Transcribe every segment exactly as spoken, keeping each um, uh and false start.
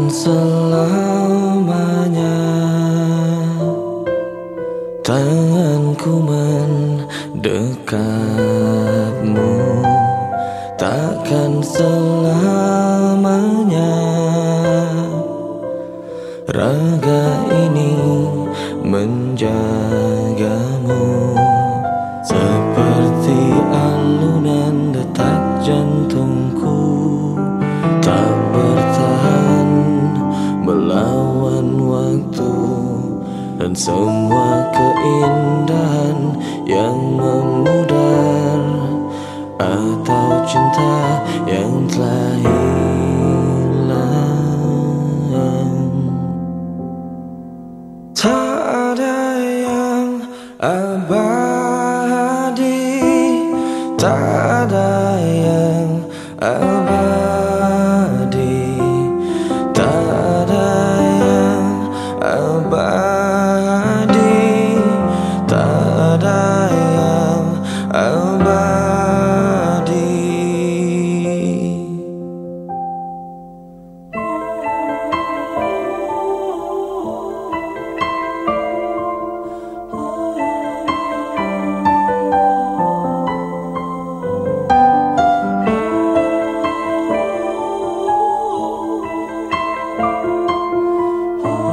Takkan selamanya tanganku mendekapmu, takkan selamanya raga ini menjagamu. Seperti alunan detak jantungku tak bertahan melawan waktu, dan semua keindahan yang memudar atau cinta yang telah hilang. Tak ada yang abadi, tak ada yang abadi, tak ada yang abadi, tak ada yang abadi.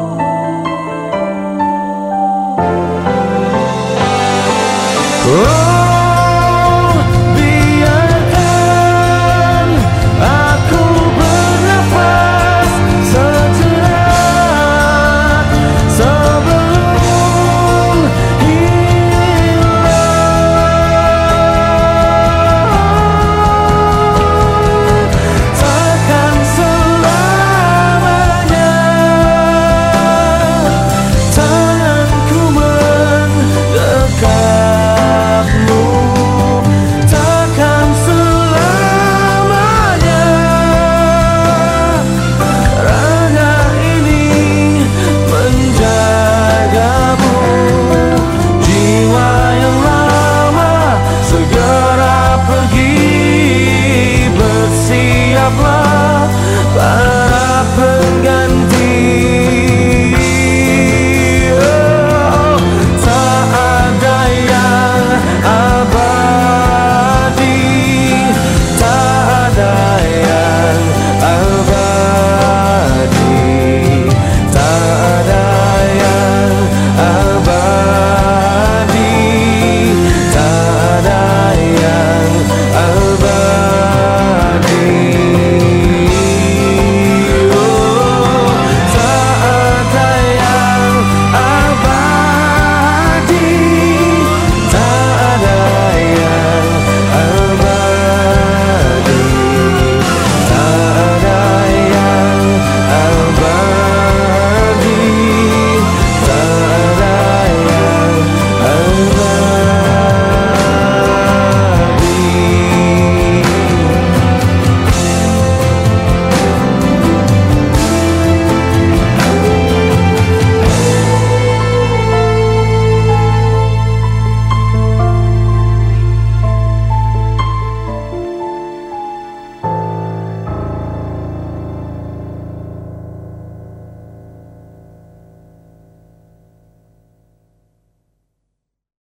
Oh